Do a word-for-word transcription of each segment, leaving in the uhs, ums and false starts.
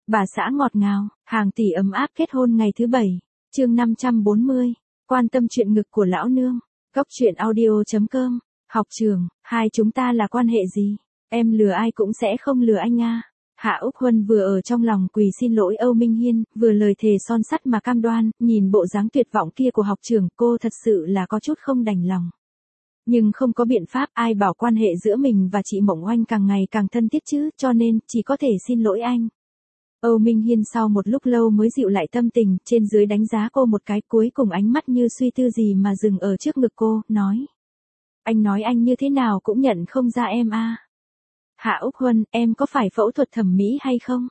Bà xã ngọt ngào, hàng tỷ ấm áp kết hôn ngày thứ bảy. Chương năm trăm bốn mươi. Quan tâm chuyện ngực của lão nương. Góc truyện audio chấm com. Học trường, hai chúng ta là quan hệ gì? Em lừa ai cũng sẽ không lừa anh a. Hạ Úc Huân vừa ở trong lòng quỳ xin lỗi Âu Minh Hiên, vừa lời thề son sắt mà cam đoan, nhìn bộ dáng tuyệt vọng kia của học trưởng, cô thật sự là có chút không đành lòng. Nhưng không có biện pháp, ai bảo quan hệ giữa mình và chị Mộng Oanh càng ngày càng thân thiết chứ, cho nên, chỉ có thể xin lỗi anh. Âu Minh Hiên sau một lúc lâu mới dịu lại tâm tình, trên dưới đánh giá cô một cái, cuối cùng ánh mắt như suy tư gì mà dừng ở trước ngực cô, nói. Anh nói anh như thế nào cũng nhận không ra em a. Hạ Úc Huân, em có phải phẫu thuật thẩm mỹ hay không?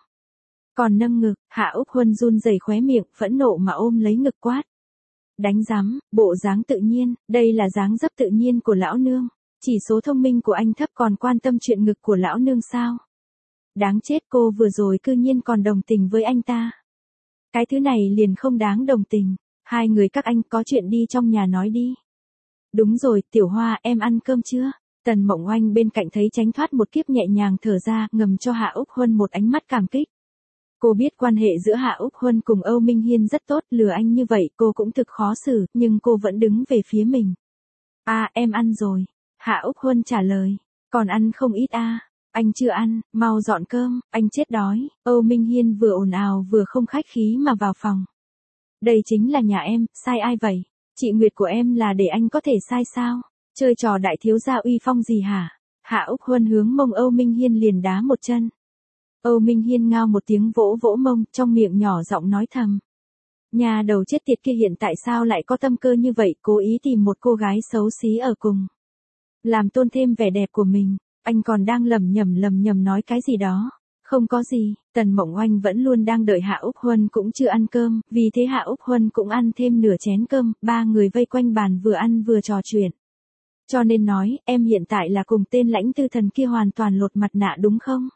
Còn nâng ngực, Hạ Úc Huân run rẩy khóe miệng, phẫn nộ mà ôm lấy ngực quát. Đánh rắm, bộ dáng tự nhiên, đây là dáng dấp tự nhiên của lão nương. Chỉ số thông minh của anh thấp còn quan tâm chuyện ngực của lão nương sao? Đáng chết, cô vừa rồi cư nhiên còn đồng tình với anh ta. Cái thứ này liền không đáng đồng tình. Hai người các anh có chuyện đi trong nhà nói đi. Đúng rồi, Tiểu Hoa, em ăn cơm chưa? Tần Mộng Oanh bên cạnh thấy tránh thoát một kiếp nhẹ nhàng thở ra, ngầm cho Hạ Úc Huân một ánh mắt cảm kích. Cô biết quan hệ giữa Hạ Úc Huân cùng Âu Minh Hiên rất tốt, lừa anh như vậy cô cũng thực khó xử, nhưng cô vẫn đứng về phía mình. À, em ăn rồi. Hạ Úc Huân trả lời. Còn ăn không ít à. Anh chưa ăn, mau dọn cơm, anh chết đói. Âu Minh Hiên vừa ồn ào vừa không khách khí mà vào phòng. Đây chính là nhà em, sai ai vậy? Chị Nguyệt của em là để anh có thể sai sao? Chơi trò đại thiếu gia uy phong gì hả? Hạ Úc Huân hướng mông Âu Minh Hiên liền đá một chân. Âu Minh Hiên ngao một tiếng vỗ vỗ mông, trong miệng nhỏ giọng nói thầm. Nhà đầu chết tiệt kia hiện tại sao lại có tâm cơ như vậy, cố ý tìm một cô gái xấu xí ở cùng. Làm tôn thêm vẻ đẹp của mình, anh còn đang lầm nhầm lầm nhầm nói cái gì đó. Không có gì, Tần Mộng Oanh vẫn luôn đang đợi Hạ Úc Huân cũng chưa ăn cơm, vì thế Hạ Úc Huân cũng ăn thêm nửa chén cơm, ba người vây quanh bàn vừa ăn vừa trò chuyện. Cho nên nói, em hiện tại là cùng tên lãnh tư thần kia hoàn toàn lột mặt nạ đúng không?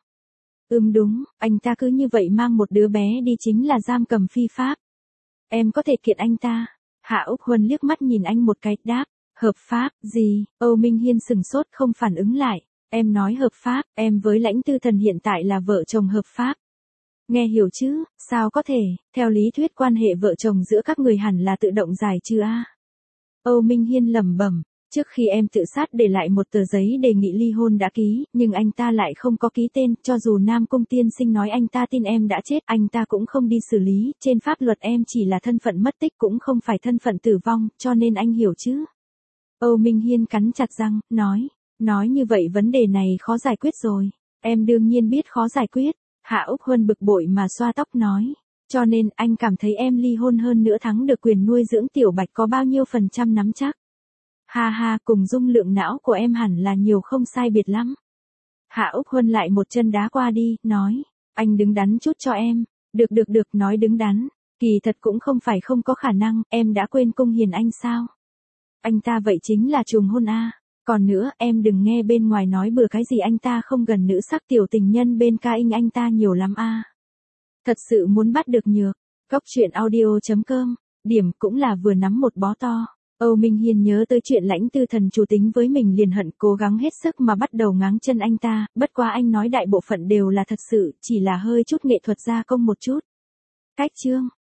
Ừm đúng, anh ta cứ như vậy mang một đứa bé đi chính là giam cầm phi pháp. Em có thể kiện anh ta. Hạ Úc Huân liếc mắt nhìn anh một cái, đáp, hợp pháp, gì? Âu Minh Hiên sừng sốt không phản ứng lại. Em nói hợp pháp, em với lãnh tư thần hiện tại là vợ chồng hợp pháp. Nghe hiểu chứ, sao có thể, theo lý thuyết quan hệ vợ chồng giữa các người hẳn là tự động giải trừ a. Âu Minh Hiên lẩm bẩm. Trước khi em tự sát để lại một tờ giấy đề nghị ly hôn đã ký, nhưng anh ta lại không có ký tên, cho dù Nam Cung tiên sinh nói anh ta tin em đã chết, anh ta cũng không đi xử lý, trên pháp luật em chỉ là thân phận mất tích cũng không phải thân phận tử vong, cho nên anh hiểu chứ. Âu Minh Hiên cắn chặt răng, nói, nói như vậy vấn đề này khó giải quyết rồi, em đương nhiên biết khó giải quyết. Hạ Úc Huân bực bội mà xoa tóc nói, cho nên anh cảm thấy em ly hôn hơn nữa thắng được quyền nuôi dưỡng Tiểu Bạch có bao nhiêu phần trăm nắm chắc. Ha ha, cùng dung lượng não của em hẳn là nhiều không sai biệt lắm. Hạ Úc Huân lại một chân đá qua đi, nói, anh đứng đắn chút cho em. Được được được, nói đứng đắn, kỳ thật cũng không phải không có khả năng, em đã quên Cung Hiền Anh sao? Anh ta vậy chính là trùm hôn a. Còn nữa, em đừng nghe bên ngoài nói bừa cái gì anh ta không gần nữ sắc, tiểu tình nhân bên ca in anh ta nhiều lắm a. Thật sự muốn bắt được nhược. Góc truyện audio chấm com, điểm cũng là vừa nắm một bó to. Âu Minh Hiên nhớ tới chuyện lãnh tư thần chủ tính với mình liền hận, cố gắng hết sức mà bắt đầu ngáng chân anh ta, bất quá anh nói đại bộ phận đều là thật sự, chỉ là hơi chút nghệ thuật gia công một chút. Cách chương.